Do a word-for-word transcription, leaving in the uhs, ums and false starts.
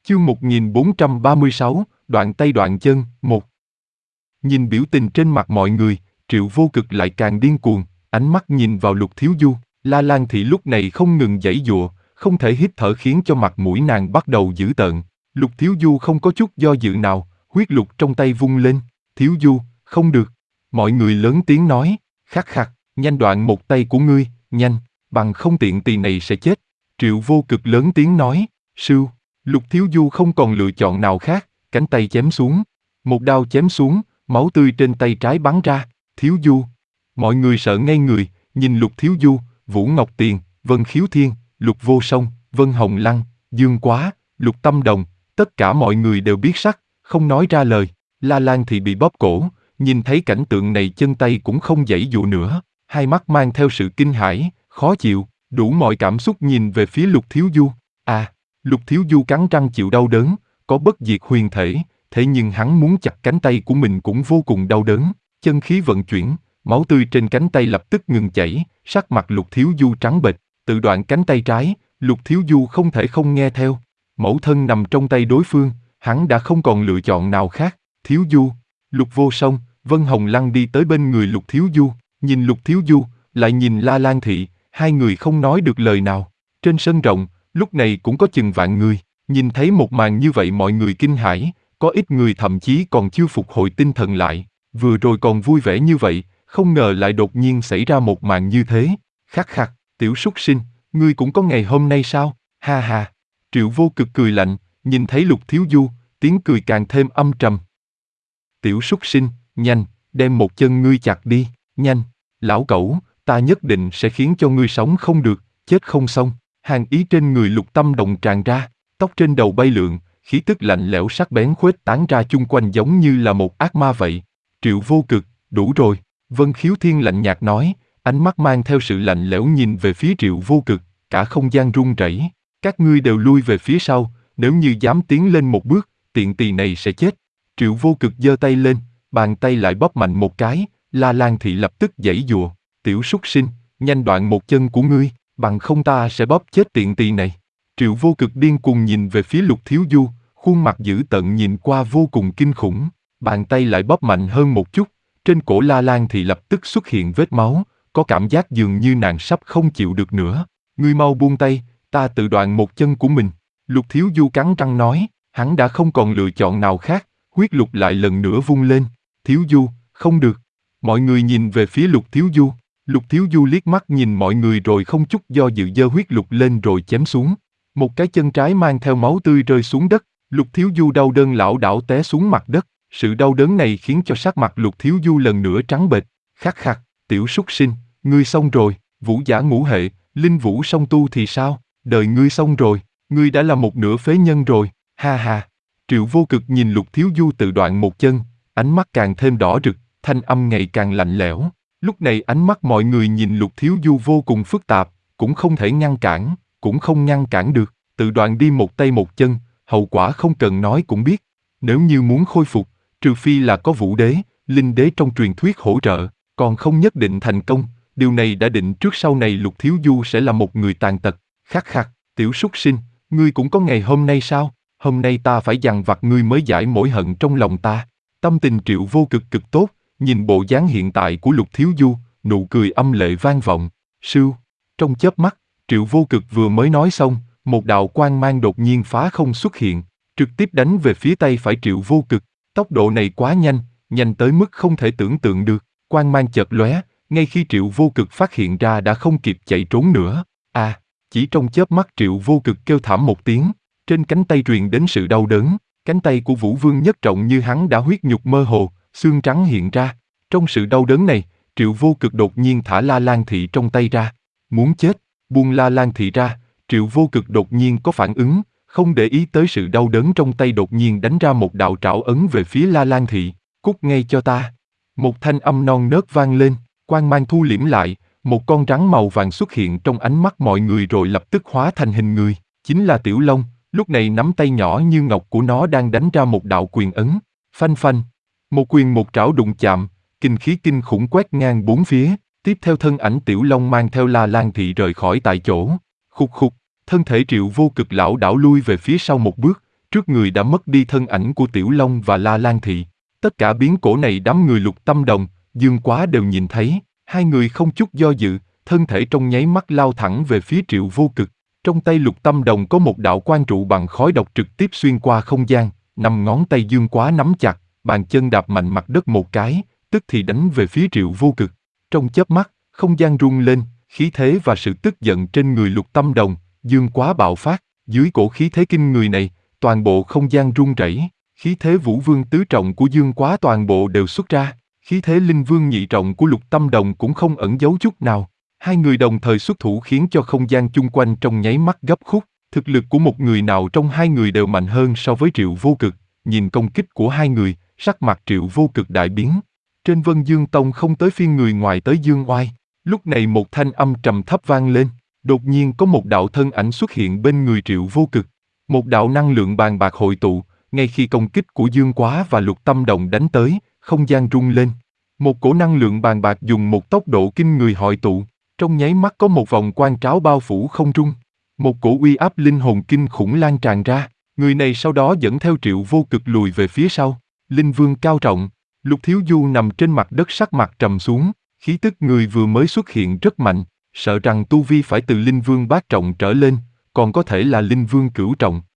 Chương một nghìn bốn trăm ba mươi sáu, đoạn tay đoạn chân, một. Nhìn biểu tình trên mặt mọi người, Triệu Vô Cực lại càng điên cuồng, ánh mắt nhìn vào Lục Thiếu Du. La Lan Thị lúc này không ngừng giãy giụa, không thể hít thở khiến cho mặt mũi nàng bắt đầu dữ tợn. Lục Thiếu Du không có chút do dự nào, huyết lục trong tay vung lên. Thiếu Du, không được. Mọi người lớn tiếng nói, khắc khắc, nhanh đoạn một tay của ngươi, nhanh, bằng không tiện tỳ này sẽ chết. Triệu Vô Cực lớn tiếng nói, sưu. Lục Thiếu Du không còn lựa chọn nào khác, cánh tay chém xuống. Một đao chém xuống, máu tươi trên tay trái bắn ra. Thiếu Du. Mọi người sợ ngây người, nhìn Lục Thiếu Du, Vũ Ngọc Tiền, Vân Khiếu Thiên, Lục Vô Song, Vân Hồng Lăng, Dương Quá, Lục Tâm Đồng, tất cả mọi người đều biết sắc, không nói ra lời. La Lan thì bị bóp cổ, nhìn thấy cảnh tượng này chân tay cũng không giãy dụa nữa, hai mắt mang theo sự kinh hãi, khó chịu, đủ mọi cảm xúc nhìn về phía Lục Thiếu Du. À, Lục Thiếu Du cắn răng chịu đau đớn, có bất diệt huyền thể, thế nhưng hắn muốn chặt cánh tay của mình cũng vô cùng đau đớn, chân khí vận chuyển, máu tươi trên cánh tay lập tức ngừng chảy, sắc mặt Lục Thiếu Du trắng bệch, tự đoạn cánh tay trái, Lục Thiếu Du không thể không nghe theo. Mẫu thân nằm trong tay đối phương, hắn đã không còn lựa chọn nào khác. Thiếu Du, Lục Vô Song, Vân Hồng Lăng đi tới bên người Lục Thiếu Du, nhìn Lục Thiếu Du, lại nhìn La Lan Thị, hai người không nói được lời nào. Trên sân rộng, lúc này cũng có chừng vạn người, nhìn thấy một màn như vậy mọi người kinh hãi, có ít người thậm chí còn chưa phục hồi tinh thần lại, vừa rồi còn vui vẻ như vậy, không ngờ lại đột nhiên xảy ra một màn như thế. Khắc khắc, tiểu súc sinh, ngươi cũng có ngày hôm nay sao? Ha ha. Triệu Vô Cực cười lạnh, nhìn thấy Lục Thiếu Du, tiếng cười càng thêm âm trầm. Tiểu súc sinh, nhanh, đem một chân ngươi chặt đi, nhanh, lão cẩu, ta nhất định sẽ khiến cho ngươi sống không được, chết không xong. Hàn ý trên người Lục Tâm Đồng tràn ra, tóc trên đầu bay lượn, khí tức lạnh lẽo sắc bén khuếch tán ra chung quanh giống như là một ác ma vậy. Triệu Vô Cực, đủ rồi, Vân Khiếu Thiên lạnh nhạt nói, ánh mắt mang theo sự lạnh lẽo nhìn về phía Triệu Vô Cực, cả không gian rung rẩy. Các ngươi đều lui về phía sau, nếu như dám tiến lên một bước, tiện tỳ này sẽ chết. Triệu Vô Cực giơ tay lên, bàn tay lại bóp mạnh một cái, La Lan Thị lập tức giãy giụa, tiểu súc sinh, nhanh đoạn một chân của ngươi, bằng không ta sẽ bóp chết tiện tỳ này. Triệu Vô Cực điên cuồng nhìn về phía Lục Thiếu Du, khuôn mặt dữ tợn nhìn qua vô cùng kinh khủng, bàn tay lại bóp mạnh hơn một chút, trên cổ La Lan Thị lập tức xuất hiện vết máu, có cảm giác dường như nàng sắp không chịu được nữa. Ngươi mau buông tay, ta tự đoạn một chân của mình. Lục Thiếu Du cắn răng nói, hắn đã không còn lựa chọn nào khác, huyết lục lại lần nữa vung lên. Thiếu Du, không được. Mọi người nhìn về phía Lục Thiếu Du, Lục Thiếu Du liếc mắt nhìn mọi người rồi không chút do dự giơ huyết lục lên rồi chém xuống. Một cái chân trái mang theo máu tươi rơi xuống đất, Lục Thiếu Du đau đớn lảo đảo té xuống mặt đất. Sự đau đớn này khiến cho sắc mặt Lục Thiếu Du lần nữa trắng bệch. Khắc khắc, tiểu súc sinh, ngươi xong rồi. Vũ giả ngũ hệ, linh vũ song tu thì sao? Đời ngươi xong rồi, ngươi đã là một nửa phế nhân rồi. Ha ha. Triệu Vô Cực nhìn Lục Thiếu Du tự đoạn một chân, ánh mắt càng thêm đỏ rực, thanh âm ngày càng lạnh lẽo. Lúc này ánh mắt mọi người nhìn Lục Thiếu Du vô cùng phức tạp, cũng không thể ngăn cản, cũng không ngăn cản được. Tự đoạn đi một tay một chân, hậu quả không cần nói cũng biết. Nếu như muốn khôi phục, trừ phi là có vũ đế, linh đế trong truyền thuyết hỗ trợ, còn không nhất định thành công. Điều này đã định trước sau này Lục Thiếu Du sẽ là một người tàn tật. Khắc khắc, tiểu súc sinh, ngươi cũng có ngày hôm nay sao? Hôm nay ta phải dằn vặt ngươi mới giải mỗi hận trong lòng ta. Tâm tình Triệu Vô Cực cực tốt, nhìn bộ dáng hiện tại của Lục Thiếu Du, nụ cười âm lệ vang vọng. Sưu, trong chớp mắt, Triệu Vô Cực vừa mới nói xong, một đạo quang mang đột nhiên phá không xuất hiện, trực tiếp đánh về phía tay phải Triệu Vô Cực. Tốc độ này quá nhanh, nhanh tới mức không thể tưởng tượng được. Quang mang chợt lóe, ngay khi Triệu Vô Cực phát hiện ra đã không kịp chạy trốn nữa. À, chỉ trong chớp mắt Triệu Vô Cực kêu thảm một tiếng, trên cánh tay truyền đến sự đau đớn, cánh tay của Vũ Vương Nhất Trọng như hắn đã huyết nhục mơ hồ, xương trắng hiện ra. Trong sự đau đớn này, Triệu Vô Cực đột nhiên thả La Lan Thị trong tay ra. Muốn chết, buông La Lan Thị ra, Triệu Vô Cực đột nhiên có phản ứng, không để ý tới sự đau đớn trong tay đột nhiên đánh ra một đạo trảo ấn về phía La Lan Thị. Cút ngay cho ta. Một thanh âm non nớt vang lên, quang mang thu liễm lại, một con rắn màu vàng xuất hiện trong ánh mắt mọi người rồi lập tức hóa thành hình người, chính là Tiểu Long, lúc này nắm tay nhỏ như ngọc của nó đang đánh ra một đạo quyền ấn. Phanh phanh, một quyền một trảo đụng chạm, kinh khí kinh khủng quét ngang bốn phía, tiếp theo thân ảnh Tiểu Long mang theo La Lan Thị rời khỏi tại chỗ. Khục khục, thân thể Triệu Vô Cực lảo đảo lui về phía sau một bước, trước trước người đã mất đi thân ảnh của Tiểu Long và La Lan Thị. Tất cả biến cố này đám người Lục Tâm Đồng, Dương Quá đều nhìn thấy, hai người không chút do dự, thân thể trong nháy mắt lao thẳng về phía Triệu Vô Cực. Trong tay Lục Tâm Đồng có một đạo quan trụ bằng khói độc trực tiếp xuyên qua không gian, năm ngón tay Dương Quá nắm chặt, bàn chân đạp mạnh mặt đất một cái, tức thì đánh về phía Triệu Vô Cực. Trong chớp mắt, không gian rung lên, khí thế và sự tức giận trên người Lục Tâm Đồng, Dương Quá bạo phát, dưới cổ khí thế kinh người này, toàn bộ không gian rung rẩy, khí thế Vũ Vương tứ trọng của Dương Quá toàn bộ đều xuất ra, khí thế Linh Vương nhị trọng của Lục Tâm Đồng cũng không ẩn giấu chút nào. Hai người đồng thời xuất thủ khiến cho không gian chung quanh trong nháy mắt gấp khúc, thực lực của một người nào trong hai người đều mạnh hơn so với Triệu Vô Cực. Nhìn công kích của hai người, sắc mặt Triệu Vô Cực đại biến. Trên Vân Dương Tông không tới phiên người ngoài tới Dương Oai. Lúc này một thanh âm trầm thấp vang lên, đột nhiên có một đạo thân ảnh xuất hiện bên người Triệu Vô Cực. Một đạo năng lượng bàn bạc hội tụ, ngay khi công kích của Dương Quá và Lục Tâm Đồng đánh tới, không gian rung lên. Một cổ năng lượng bàn bạc dùng một tốc độ kinh người hội tụ, trong nháy mắt có một vòng quang tráo bao phủ không trung. Một cổ uy áp linh hồn kinh khủng lan tràn ra, người này sau đó dẫn theo Triệu Vô Cực lùi về phía sau. Linh Vương cao trọng, Lục Thiếu Du nằm trên mặt đất sắc mặt trầm xuống, khí tức người vừa mới xuất hiện rất mạnh, sợ rằng tu vi phải từ Linh Vương bát trọng trở lên, còn có thể là Linh Vương cửu trọng.